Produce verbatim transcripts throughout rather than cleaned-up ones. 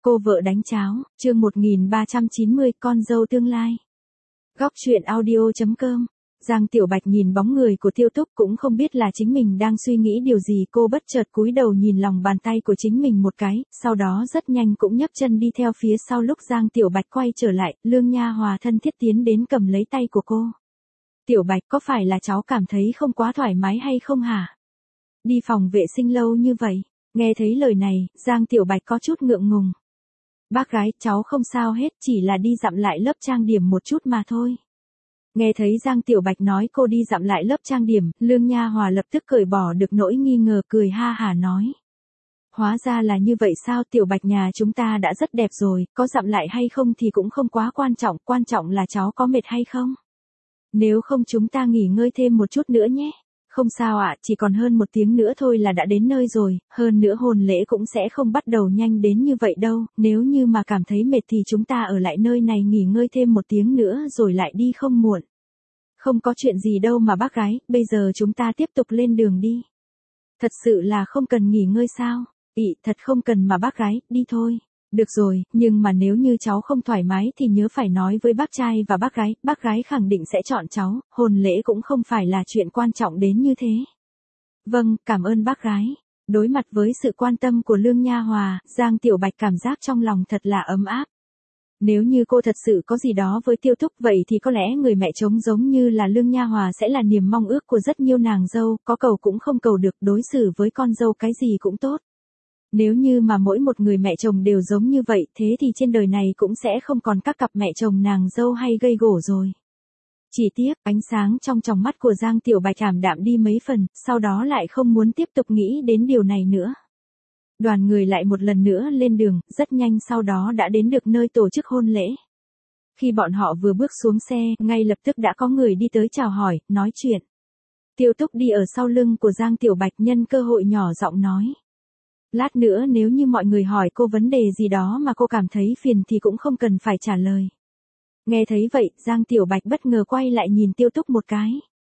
Cô vợ đánh cháo, chương một nghìn ba trăm chín mươi, con dâu tương lai. Góc truyện audio chấm com. Giang Tiểu Bạch nhìn bóng người của Tiêu Túc cũng không biết là chính mình đang suy nghĩ điều gì, cô bất chợt cúi đầu nhìn lòng bàn tay của chính mình một cái, sau đó rất nhanh cũng nhấc chân đi theo phía sau. Lúc Giang Tiểu Bạch quay trở lại, Lương Nha Hòa thân thiết tiến đến cầm lấy tay của cô. Tiểu Bạch, có phải là cháu cảm thấy không quá thoải mái hay không hả? Đi phòng vệ sinh lâu như vậy. Nghe thấy lời này, Giang Tiểu Bạch có chút ngượng ngùng. Bác gái, cháu không sao hết, chỉ là đi dặm lại lớp trang điểm một chút mà thôi. Nghe thấy Giang Tiểu Bạch nói cô đi dặm lại lớp trang điểm, Lương Nha Hòa lập tức cởi bỏ được nỗi nghi ngờ, cười ha hả nói. Hóa ra là như vậy sao? Tiểu Bạch nhà chúng ta đã rất đẹp rồi, có dặm lại hay không thì cũng không quá quan trọng, quan trọng là cháu có mệt hay không. Nếu không chúng ta nghỉ ngơi thêm một chút nữa nhé. Không sao ạ, chỉ còn hơn một tiếng nữa thôi là đã đến nơi rồi, hơn nữa hôn lễ cũng sẽ không bắt đầu nhanh đến như vậy đâu, nếu như mà cảm thấy mệt thì chúng ta ở lại nơi này nghỉ ngơi thêm một tiếng nữa rồi lại đi không muộn. Không có chuyện gì đâu mà bác gái, bây giờ chúng ta tiếp tục lên đường đi. Thật sự là không cần nghỉ ngơi sao? Ị, thật không cần mà bác gái, đi thôi. Được rồi, nhưng mà nếu như cháu không thoải mái thì nhớ phải nói với bác trai và bác gái, bác gái khẳng định sẽ chọn cháu, hôn lễ cũng không phải là chuyện quan trọng đến như thế. Vâng, cảm ơn bác gái. Đối mặt với sự quan tâm của Lương Nha Hòa, Giang Tiểu Bạch cảm giác trong lòng thật là ấm áp. Nếu như cô thật sự có gì đó với Tiêu Túc vậy thì có lẽ người mẹ trống giống như là Lương Nha Hòa sẽ là niềm mong ước của rất nhiều nàng dâu, có cầu cũng không cầu được, đối xử với con dâu cái gì cũng tốt. Nếu như mà mỗi một người mẹ chồng đều giống như vậy, thế thì trên đời này cũng sẽ không còn các cặp mẹ chồng nàng dâu hay gây gổ rồi. Chỉ tiếc, ánh sáng trong tròng mắt của Giang Tiểu Bạch ảm đạm đi mấy phần, sau đó lại không muốn tiếp tục nghĩ đến điều này nữa. Đoàn người lại một lần nữa lên đường, rất nhanh sau đó đã đến được nơi tổ chức hôn lễ. Khi bọn họ vừa bước xuống xe, ngay lập tức đã có người đi tới chào hỏi, nói chuyện. Tiêu Túc đi ở sau lưng của Giang Tiểu Bạch, nhân cơ hội nhỏ giọng nói. Lát nữa nếu như mọi người hỏi cô vấn đề gì đó mà cô cảm thấy phiền thì cũng không cần phải trả lời. Nghe thấy vậy, Giang Tiểu Bạch bất ngờ quay lại nhìn Tiêu Túc một cái.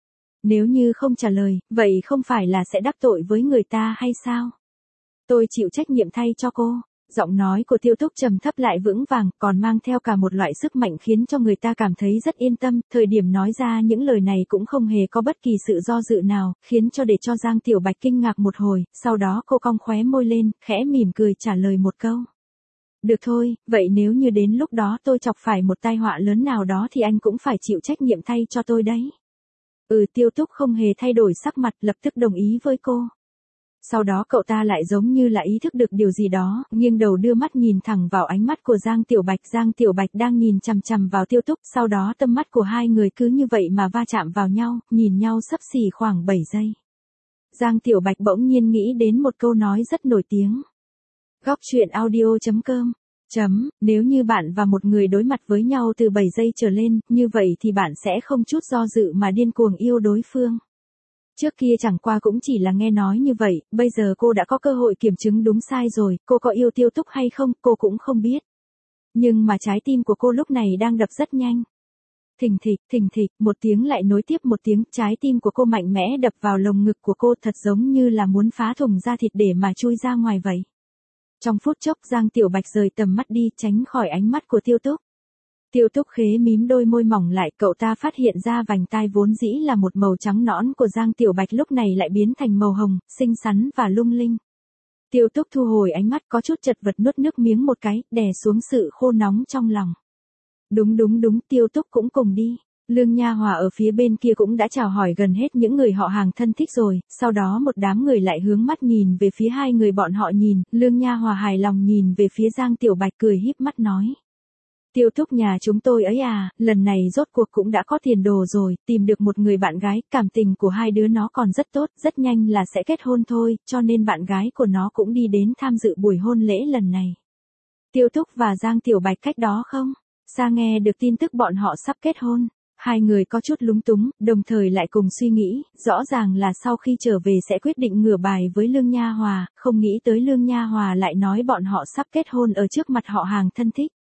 Nếu như không trả lời, vậy không phải là sẽ đắc tội với người ta hay sao? Tôi chịu trách nhiệm thay cho cô. Giọng nói của Tiêu Túc trầm thấp lại vững vàng, còn mang theo cả một loại sức mạnh khiến cho người ta cảm thấy rất yên tâm. Thời điểm nói ra những lời này cũng không hề có bất kỳ sự do dự nào, khiến cho để cho Giang Tiểu Bạch kinh ngạc một hồi, sau đó cô cong khóe môi lên, khẽ mỉm cười trả lời một câu. Được thôi, vậy nếu như đến lúc đó tôi chọc phải một tai họa lớn nào đó thì anh cũng phải chịu trách nhiệm thay cho tôi đấy. Ừ, Tiêu Túc không hề thay đổi sắc mặt, lập tức đồng ý với cô. Sau đó cậu ta lại giống như là ý thức được điều gì đó, nghiêng đầu đưa mắt nhìn thẳng vào ánh mắt của Giang Tiểu Bạch. Giang Tiểu Bạch đang nhìn chằm chằm vào Tiêu Túc, sau đó tâm mắt của hai người cứ như vậy mà va chạm vào nhau, nhìn nhau xấp xỉ khoảng bảy giây. Giang Tiểu Bạch bỗng nhiên nghĩ đến một câu nói rất nổi tiếng. Góc truyện audio chấm com. Chấm, nếu như bạn và một người đối mặt với nhau từ bảy giây trở lên, như vậy thì bạn sẽ không chút do dự mà điên cuồng yêu đối phương. Trước kia chẳng qua cũng chỉ là nghe nói như vậy, bây giờ cô đã có cơ hội kiểm chứng đúng sai rồi, cô có yêu Tiêu Túc hay không, cô cũng không biết. Nhưng mà trái tim của cô lúc này đang đập rất nhanh. Thình thịch, thình thịch, một tiếng lại nối tiếp một tiếng, trái tim của cô mạnh mẽ đập vào lồng ngực của cô, thật giống như là muốn phá thùng da thịt để mà chui ra ngoài vậy. Trong phút chốc Giang Tiểu Bạch rời tầm mắt đi, tránh khỏi ánh mắt của Tiêu Túc. Tiêu Túc khế mím đôi môi mỏng lại, cậu ta phát hiện ra vành tai vốn dĩ là một màu trắng nõn của Giang Tiểu Bạch lúc này lại biến thành màu hồng, xinh xắn và lung linh. Tiêu Túc thu hồi ánh mắt, có chút chật vật nuốt nước miếng một cái, đè xuống sự khô nóng trong lòng. Đúng đúng đúng, Tiêu Túc cũng cùng đi. Lương Nha Hòa ở phía bên kia cũng đã chào hỏi gần hết những người họ hàng thân thích rồi, sau đó một đám người lại hướng mắt nhìn về phía hai người bọn họ nhìn, Lương Nha Hòa hài lòng nhìn về phía Giang Tiểu Bạch cười híp mắt nói. Tiêu Túc nhà chúng tôi ấy à, lần này rốt cuộc cũng đã có tiền đồ rồi, tìm được một người bạn gái, cảm tình của hai đứa nó còn rất tốt, rất nhanh là sẽ kết hôn thôi, cho nên bạn gái của nó cũng đi đến tham dự buổi hôn lễ lần này. Tiêu Túc và Giang Tiểu Bạch cách đó không? Xa nghe được tin tức bọn họ sắp kết hôn. Hai người có chút lúng túng, đồng thời lại cùng suy nghĩ, rõ ràng là sau khi trở về sẽ quyết định ngửa bài với Lương Nha Hòa, không nghĩ tới Lương Nha Hòa lại nói bọn họ sắp kết hôn ở trước mặt họ hàng thân thích.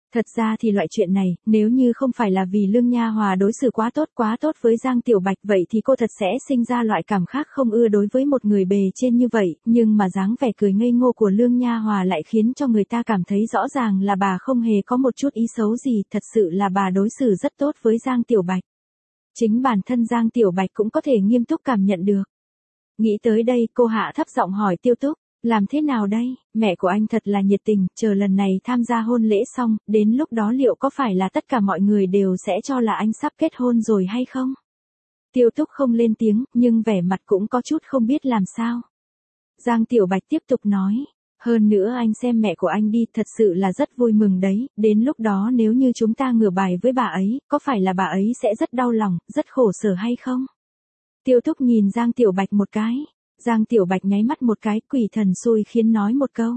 Thật ra thì loại chuyện này, nếu như không phải là vì Lương Nha Hòa đối xử quá tốt quá tốt với Giang Tiểu Bạch vậy thì cô thật sẽ sinh ra loại cảm khác không ưa đối với một người bề trên như vậy, nhưng mà dáng vẻ cười ngây ngô của Lương Nha Hòa lại khiến cho người ta cảm thấy rõ ràng là bà không hề có một chút ý xấu gì, thật sự là bà đối xử rất tốt với Giang Tiểu Bạch. Chính bản thân Giang Tiểu Bạch cũng có thể nghiêm túc cảm nhận được. Nghĩ tới đây cô hạ thấp giọng hỏi Tiêu Túc. Làm thế nào đây, mẹ của anh thật là nhiệt tình, chờ lần này tham gia hôn lễ xong, đến lúc đó liệu có phải là tất cả mọi người đều sẽ cho là anh sắp kết hôn rồi hay không? Tiêu Túc không lên tiếng, nhưng vẻ mặt cũng có chút không biết làm sao. Giang Tiểu Bạch tiếp tục nói, hơn nữa anh xem mẹ của anh đi, thật sự là rất vui mừng đấy, đến lúc đó nếu như chúng ta ngửa bài với bà ấy, có phải là bà ấy sẽ rất đau lòng, rất khổ sở hay không? Tiêu Túc nhìn Giang Tiểu Bạch một cái. Giang Tiểu Bạch nháy mắt một cái, quỷ thần xui khiến nói một câu.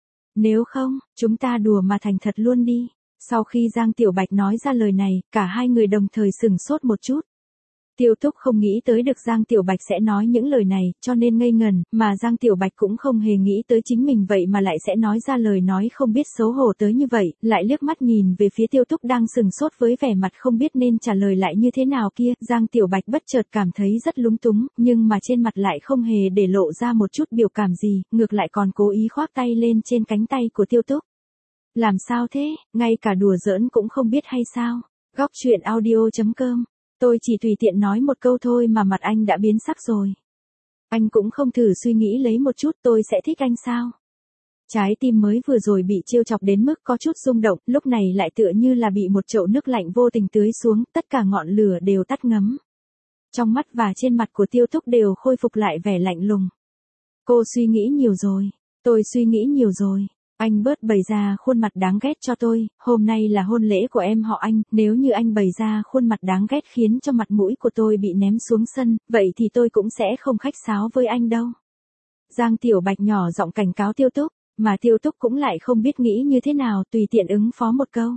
Nếu không, chúng ta đùa mà thành thật luôn đi. Sau khi Giang Tiểu Bạch nói ra lời này, cả hai người đồng thời sửng sốt một chút. Tiêu Túc không nghĩ tới được Giang Tiểu Bạch sẽ nói những lời này, cho nên ngây ngần, mà Giang Tiểu Bạch cũng không hề nghĩ tới chính mình vậy mà lại sẽ nói ra lời nói không biết xấu hổ tới như vậy, lại liếc mắt nhìn về phía Tiêu Túc đang sừng sốt với vẻ mặt không biết nên trả lời lại như thế nào kia, Giang Tiểu Bạch bất chợt cảm thấy rất lúng túng, nhưng mà trên mặt lại không hề để lộ ra một chút biểu cảm gì, ngược lại còn cố ý khoác tay lên trên cánh tay của Tiêu Túc. Làm sao thế, ngay cả đùa giỡn cũng không biết hay sao? Góc truyện audio chấm com. Tôi chỉ tùy tiện nói một câu thôi mà mặt anh đã biến sắc rồi. Anh cũng không thử suy nghĩ lấy một chút tôi sẽ thích anh sao? Trái tim mới vừa rồi bị trêu chọc đến mức có chút rung động, lúc này lại tựa như là bị một chậu nước lạnh vô tình tưới xuống, tất cả ngọn lửa đều tắt ngấm. Trong mắt và trên mặt của Tiêu Túc đều khôi phục lại vẻ lạnh lùng. Cô suy nghĩ nhiều rồi, tôi suy nghĩ nhiều rồi. Anh bớt bày ra khuôn mặt đáng ghét cho tôi, hôm nay là hôn lễ của em họ anh, nếu như anh bày ra khuôn mặt đáng ghét khiến cho mặt mũi của tôi bị ném xuống sân, vậy thì tôi cũng sẽ không khách sáo với anh đâu. Giang Tiểu Bạch nhỏ giọng cảnh cáo Tiêu Túc, mà Tiêu Túc cũng lại không biết nghĩ như thế nào, tùy tiện ứng phó một câu.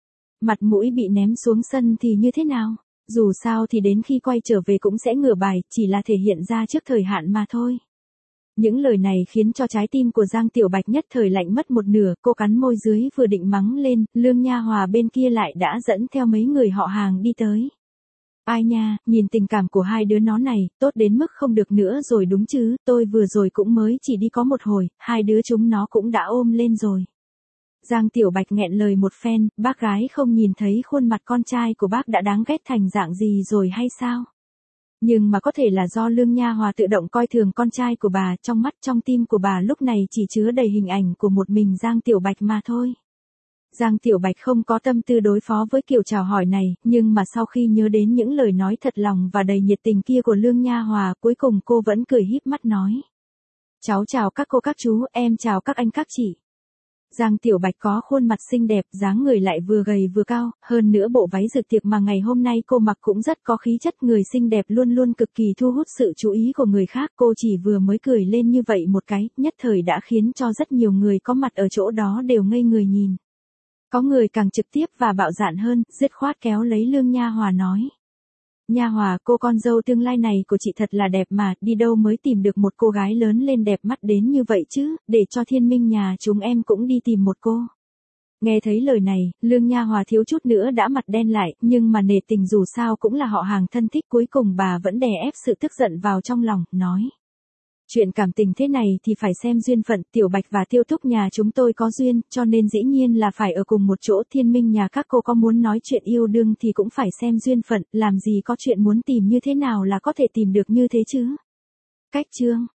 Mặt mũi bị ném xuống sân thì như thế nào? Dù sao thì đến khi quay trở về cũng sẽ ngửa bài, chỉ là thể hiện ra trước thời hạn mà thôi. Những lời này khiến cho trái tim của Giang Tiểu Bạch nhất thời lạnh mất một nửa, cô cắn môi dưới vừa định mắng lên, Lương Nha Hòa bên kia lại đã dẫn theo mấy người họ hàng đi tới. Ai nha, nhìn tình cảm của hai đứa nó này, tốt đến mức không được nữa rồi đúng chứ, tôi vừa rồi cũng mới chỉ đi có một hồi, hai đứa chúng nó cũng đã ôm lên rồi. Giang Tiểu Bạch nghẹn lời một phen, bác gái không nhìn thấy khuôn mặt con trai của bác đã đáng ghét thành dạng gì rồi hay sao? Nhưng mà có thể là do Lương Nha Hòa tự động coi thường con trai của bà, trong mắt trong tim của bà lúc này chỉ chứa đầy hình ảnh của một mình Giang Tiểu Bạch mà thôi. Giang Tiểu Bạch không có tâm tư đối phó với kiểu chào hỏi này, nhưng mà sau khi nhớ đến những lời nói thật lòng và đầy nhiệt tình kia của Lương Nha Hòa, cuối cùng cô vẫn cười híp mắt nói. Cháu chào các cô các chú, em chào các anh các chị. Giang Tiểu Bạch có khuôn mặt xinh đẹp, dáng người lại vừa gầy vừa cao, hơn nữa bộ váy dự tiệc mà ngày hôm nay cô mặc cũng rất có khí chất, người xinh đẹp luôn luôn cực kỳ thu hút sự chú ý của người khác, cô chỉ vừa mới cười lên như vậy một cái, nhất thời đã khiến cho rất nhiều người có mặt ở chỗ đó đều ngây người nhìn. Có người càng trực tiếp và bạo dạn hơn, dứt khoát kéo lấy Lương Nha Hòa nói. Nha Hòa, cô con dâu tương lai này của chị thật là đẹp mà, đi đâu mới tìm được một cô gái lớn lên đẹp mắt đến như vậy chứ, để cho Thiên Minh nhà chúng em cũng đi tìm một cô. Nghe thấy lời này, Lương Nha Hòa thiếu chút nữa đã mặt đen lại, nhưng mà nể tình dù sao cũng là họ hàng thân thích, cuối cùng bà vẫn đè ép sự tức giận vào trong lòng, nói. Chuyện cảm tình thế này thì phải xem duyên phận, Tiểu Bạch và Tiêu Túc nhà chúng tôi có duyên, cho nên dĩ nhiên là phải ở cùng một chỗ, Thiên Minh nhà các cô có muốn nói chuyện yêu đương thì cũng phải xem duyên phận, làm gì có chuyện muốn tìm như thế nào là có thể tìm được như thế chứ. Cách chương